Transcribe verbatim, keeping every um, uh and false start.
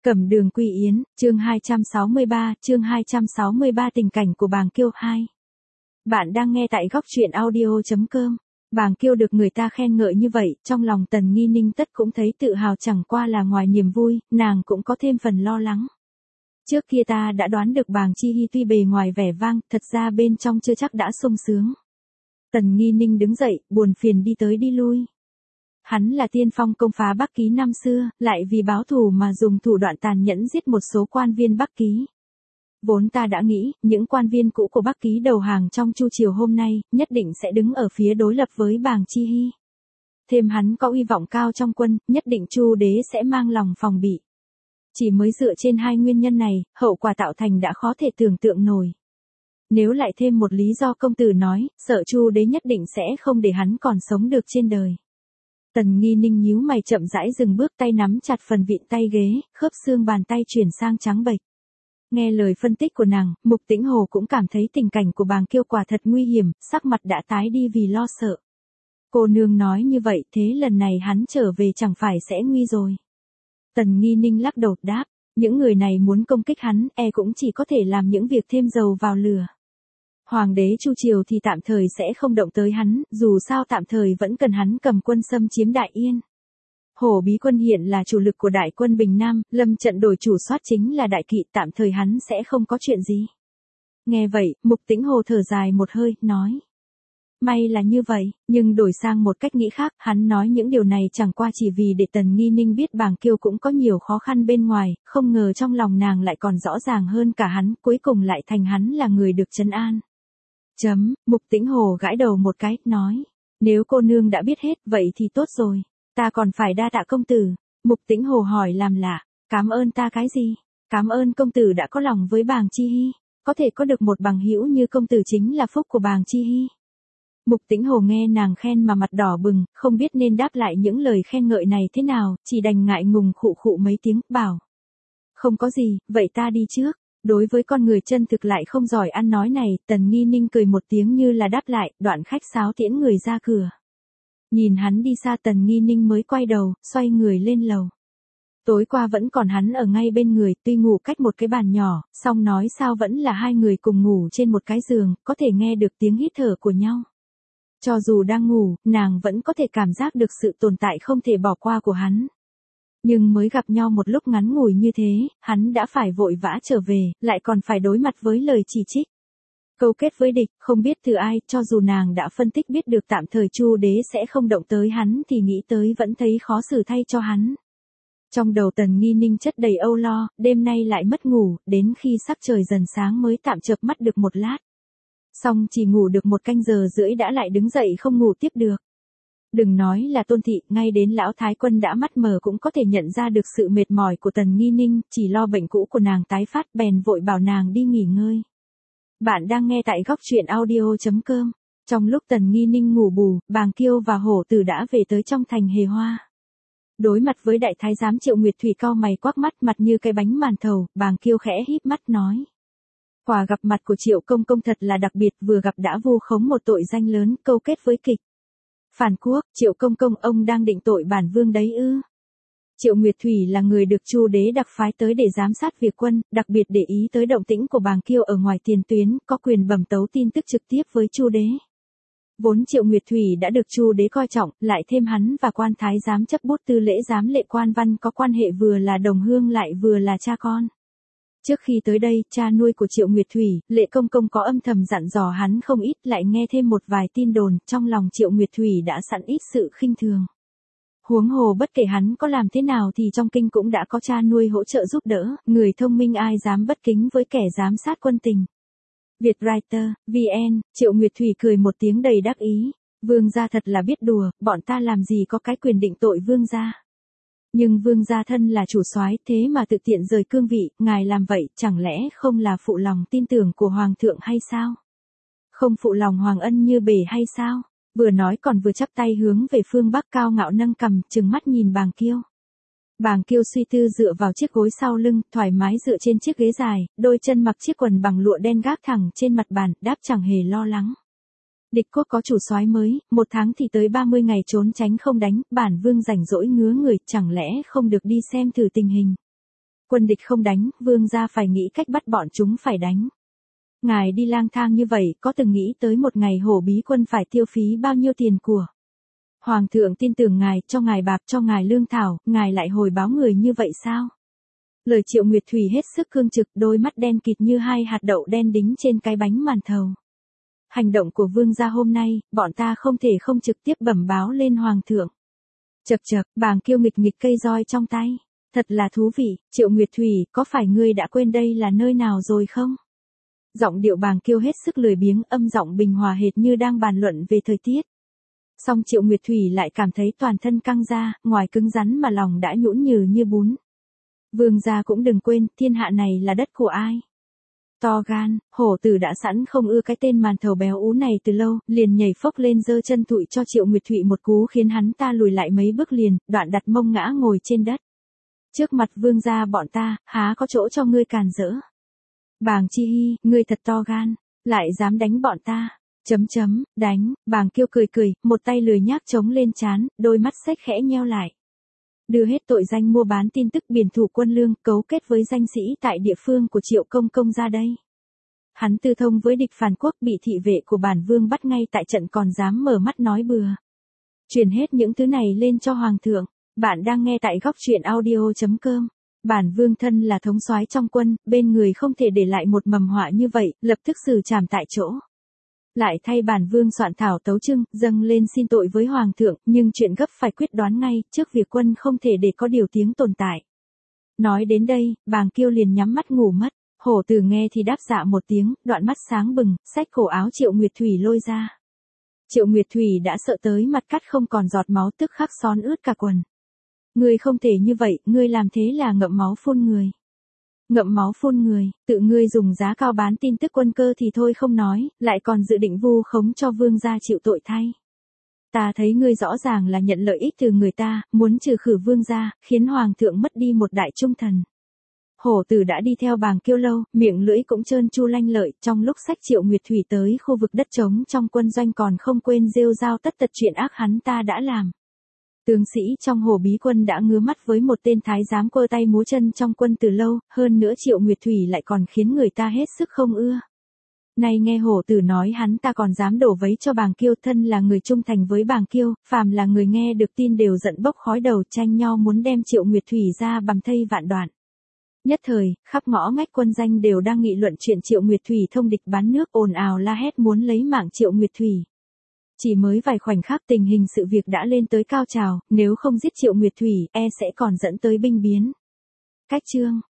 Cẩm Đường Quy Yến, chương hai trăm sáu mươi ba, chương hai trăm sáu mươi ba tình cảnh của Bàng Kiêu hai. Bạn đang nghe tại góc truyện audio chấm com. Bàng Kiêu được người ta khen ngợi như vậy, trong lòng Tần Nghi Ninh tất cũng thấy tự hào, chẳng qua là ngoài niềm vui, nàng cũng có thêm phần lo lắng. Trước kia ta đã đoán được Bàng Chi Hy tuy bề ngoài vẻ vang, thật ra bên trong chưa chắc đã sung sướng. Tần Nghi Ninh đứng dậy, buồn phiền đi tới đi lui. Hắn là tiên phong công phá Bắc Ký năm xưa, lại vì báo thù mà dùng thủ đoạn tàn nhẫn giết một số quan viên Bắc Ký. Vốn ta đã nghĩ, những quan viên cũ của Bắc Ký đầu hàng trong Chu triều hôm nay, nhất định sẽ đứng ở phía đối lập với Bàng Chi Hy. Thêm hắn có uy vọng cao trong quân, nhất định Chu đế sẽ mang lòng phòng bị. Chỉ mới dựa trên hai nguyên nhân này, hậu quả tạo thành đã khó thể tưởng tượng nổi. Nếu lại thêm một lý do công tử nói, sợ Chu đế nhất định sẽ không để hắn còn sống được trên đời. Tần Nghi Ninh nhíu mày chậm rãi dừng bước, tay nắm chặt phần vịn tay ghế, khớp xương bàn tay chuyển sang trắng bệch. Nghe lời phân tích của nàng, Mục Tĩnh Hồ cũng cảm thấy tình cảnh của Bàng Kiêu quả thật nguy hiểm, sắc mặt đã tái đi vì lo sợ. Cô nương nói như vậy, thế lần này hắn trở về chẳng phải sẽ nguy rồi. Tần Nghi Ninh lắc đầu đáp, những người này muốn công kích hắn, e cũng chỉ có thể làm những việc thêm dầu vào lửa. Hoàng đế Chu triều thì tạm thời sẽ không động tới hắn, dù sao tạm thời vẫn cần hắn cầm quân xâm chiếm Đại Yên. Hổ Bí quân hiện là chủ lực của đại quân Bình Nam, lâm trận đổi chủ soát chính là đại kỵ, tạm thời hắn sẽ không có chuyện gì. Nghe vậy, Mục Tĩnh Hồ thở dài một hơi, nói. May là như vậy, nhưng đổi sang một cách nghĩ khác, hắn nói những điều này chẳng qua chỉ vì để Tần Nghi Ninh biết Bàng Kiêu cũng có nhiều khó khăn bên ngoài, không ngờ trong lòng nàng lại còn rõ ràng hơn cả hắn, cuối cùng lại thành hắn là người được trấn an. Chấm, Mục Tĩnh Hồ gãi đầu một cái, nói. Nếu cô nương đã biết hết, vậy thì tốt rồi. Ta còn phải đa tạ công tử. Mục Tĩnh Hồ hỏi làm lạ. Cám ơn ta cái gì? Cám ơn công tử đã có lòng với Bàng Chi Hy. Có thể có được một bằng hữu như công tử chính là phúc của Bàng Chi Hy. Mục Tĩnh Hồ nghe nàng khen mà mặt đỏ bừng, không biết nên đáp lại những lời khen ngợi này thế nào, chỉ đành ngại ngùng khụ khụ mấy tiếng, bảo. Không có gì, vậy ta đi trước. Đối với con người chân thực lại không giỏi ăn nói này, Tần Nghi Ninh cười một tiếng như là đáp lại, đoạn khách sáo tiễn người ra cửa. Nhìn hắn đi xa, Tần Nghi Ninh mới quay đầu, xoay người lên lầu. Tối qua vẫn còn hắn ở ngay bên người, tuy ngủ cách một cái bàn nhỏ, song nói sao vẫn là hai người cùng ngủ trên một cái giường, có thể nghe được tiếng hít thở của nhau. Cho dù đang ngủ, nàng vẫn có thể cảm giác được sự tồn tại không thể bỏ qua của hắn. Nhưng mới gặp nhau một lúc ngắn ngủi như thế, hắn đã phải vội vã trở về, lại còn phải đối mặt với lời chỉ trích. Câu kết với địch, không biết từ ai, cho dù nàng đã phân tích biết được tạm thời Chu đế sẽ không động tới hắn thì nghĩ tới vẫn thấy khó xử thay cho hắn. Trong đầu Tần Nghi Ninh chất đầy âu lo, đêm nay lại mất ngủ, đến khi sắc trời dần sáng mới tạm chợp mắt được một lát. Xong chỉ ngủ được một canh giờ rưỡi đã lại đứng dậy không ngủ tiếp được. Đừng nói là Tôn thị, ngay đến lão thái quân đã mắt mờ cũng có thể nhận ra được sự mệt mỏi của Tần Nghi Ninh, chỉ lo bệnh cũ của nàng tái phát, bèn vội bảo nàng đi nghỉ ngơi. Bạn đang nghe tại góc truyện audio chấm com. Trong lúc Tần Nghi Ninh ngủ bù, Bàng Kiêu và Hổ Tử đã về tới trong thành Hề Hoa. Đối mặt với đại thái giám Triệu Nguyệt Thủy cau mày quắc mắt, mặt như cái bánh màn thầu, Bàng Kiêu khẽ híp mắt nói. Quả gặp mặt của Triệu công công thật là đặc biệt, vừa gặp đã vu khống một tội danh lớn, câu kết với kịch phản quốc. Triệu công công, ông đang định tội bản vương đấy ư? Triệu Nguyệt Thủy là người được Chu đế đặc phái tới để giám sát việc quân, đặc biệt để ý tới động tĩnh của Bàng Kiêu ở ngoài tiền tuyến, có quyền bẩm tấu tin tức trực tiếp với Chu đế. Vốn Triệu Nguyệt Thủy đã được Chu đế coi trọng, lại thêm hắn và quan thái giám chấp bút tư lễ giám lệ Quan Văn có quan hệ vừa là đồng hương lại vừa là cha con. Trước khi tới đây, cha nuôi của Triệu Nguyệt Thủy, Lệ công công có âm thầm dặn dò hắn không ít, lại nghe thêm một vài tin đồn, trong lòng Triệu Nguyệt Thủy đã sẵn ít sự khinh thường. Huống hồ bất kể hắn có làm thế nào thì trong kinh cũng đã có cha nuôi hỗ trợ giúp đỡ, người thông minh ai dám bất kính với kẻ giám sát quân tình. Vietwriter, vê en, Triệu Nguyệt Thủy cười một tiếng đầy đắc ý, vương gia thật là biết đùa, bọn ta làm gì có cái quyền định tội vương gia. Nhưng vương gia thân là chủ soái, thế mà tự tiện rời cương vị, ngài làm vậy chẳng lẽ không là phụ lòng tin tưởng của hoàng thượng hay sao? Không phụ lòng hoàng ân như bể hay sao? Vừa nói còn vừa chắp tay hướng về phương bắc, cao ngạo nâng cằm, trừng mắt nhìn Bàng Kiêu. Bàng Kiêu suy tư dựa vào chiếc gối sau lưng, thoải mái dựa trên chiếc ghế dài, đôi chân mặc chiếc quần bằng lụa đen gác thẳng trên mặt bàn, đáp chẳng hề lo lắng. Địch quốc có chủ soái mới, một tháng thì tới ba mươi ngày trốn tránh không đánh, bản vương rảnh rỗi ngứa người, chẳng lẽ không được đi xem thử tình hình. Quân địch không đánh, vương gia phải nghĩ cách bắt bọn chúng phải đánh. Ngài đi lang thang như vậy, có từng nghĩ tới một ngày hổ bí quân phải tiêu phí bao nhiêu tiền của? Hoàng thượng tin tưởng ngài, cho ngài bạc, cho ngài lương thảo, ngài lại hồi báo người như vậy sao? Lời Triệu Nguyệt Thủy hết sức cương trực, đôi mắt đen kịt như hai hạt đậu đen đính trên cái bánh màn thầu. Hành động của vương gia hôm nay, bọn ta không thể không trực tiếp bẩm báo lên hoàng thượng. Chậc chậc, Bàng Kiêu nghịch nghịch cây roi trong tay. Thật là thú vị, Triệu Nguyệt Thủy, có phải ngươi đã quên đây là nơi nào rồi không? Giọng điệu Bàng Kiêu hết sức lười biếng, âm giọng bình hòa hệt như đang bàn luận về thời tiết. Song Triệu Nguyệt Thủy lại cảm thấy toàn thân căng ra, ngoài cứng rắn mà lòng đã nhũn nhừ như bún. Vương gia cũng đừng quên, thiên hạ này là đất của ai? To gan, hổ tử đã sẵn không ưa cái tên màn thầu béo ú này từ lâu, liền nhảy phốc lên giơ chân tụi cho Triệu Nguyệt Thụy một cú khiến hắn ta lùi lại mấy bước liền, đoạn đặt mông ngã ngồi trên đất. Trước mặt vương gia bọn ta, há có chỗ cho ngươi càn rỡ. Bàng Chi Hi, ngươi thật to gan, lại dám đánh bọn ta. Chấm chấm, đánh, Bàng Kiêu cười cười, một tay lười nhác chống lên trán, đôi mắt xếch khẽ nheo lại. Đưa hết tội danh mua bán tin tức biển thủ quân lương, cấu kết với danh sĩ tại địa phương của Triệu Công Công ra đây. Hắn tư thông với địch phản quốc, bị thị vệ của bản vương bắt ngay tại trận còn dám mở mắt nói bừa. Truyền hết những thứ này lên cho hoàng thượng. Bạn đang nghe tại góc truyện audio chấm com. Bản vương thân là thống soái trong quân, bên người không thể để lại một mầm họa như vậy, lập tức xử trảm tại chỗ. Lại thay bản vương soạn thảo tấu chương, dâng lên xin tội với hoàng thượng, nhưng chuyện gấp phải quyết đoán ngay, trước việc quân không thể để có điều tiếng tồn tại. Nói đến đây, Bàng Kiêu liền nhắm mắt ngủ mất. Hổ tử nghe thì đáp dạ một tiếng, đoạn mắt sáng bừng, xách cổ áo Triệu Nguyệt Thủy lôi ra. Triệu Nguyệt Thủy đã sợ tới mặt cắt không còn giọt máu, tức khắc xón ướt cả quần. Ngươi không thể như vậy, ngươi làm thế là ngậm máu phun người. Ngậm máu phun người, tự ngươi dùng giá cao bán tin tức quân cơ thì thôi không nói, lại còn dự định vu khống cho vương gia chịu tội thay. Ta thấy ngươi rõ ràng là nhận lợi ích từ người ta, muốn trừ khử vương gia, khiến hoàng thượng mất đi một đại trung thần. Hổ tử đã đi theo Bàng Kiêu lâu, miệng lưỡi cũng trơn chu lanh lợi, trong lúc xách Triệu Nguyệt Thủy tới khu vực đất trống trong quân doanh còn không quên rêu rao tất tật chuyện ác hắn ta đã làm. Tướng sĩ trong Hổ Bí quân đã ngứa mắt với một tên thái giám quơ tay múa chân trong quân từ lâu, hơn nữa Triệu Nguyệt Thủy lại còn khiến người ta hết sức không ưa. Nay nghe hổ tử nói hắn ta còn dám đổ vấy cho Bàng Kiêu, thân là người trung thành với Bàng Kiêu, phàm là người nghe được tin đều giận bốc khói đầu, tranh nhau muốn đem Triệu Nguyệt Thủy ra bầm thây vạn đoạn. Nhất thời, khắp ngõ ngách quân danh đều đang nghị luận chuyện Triệu Nguyệt Thủy thông địch bán nước, ồn ào la hét muốn lấy mạng Triệu Nguyệt Thủy. Chỉ mới vài khoảnh khắc tình hình sự việc đã lên tới cao trào, nếu không giết Triệu Nguyệt Thủy, e sẽ còn dẫn tới binh biến. Cách chương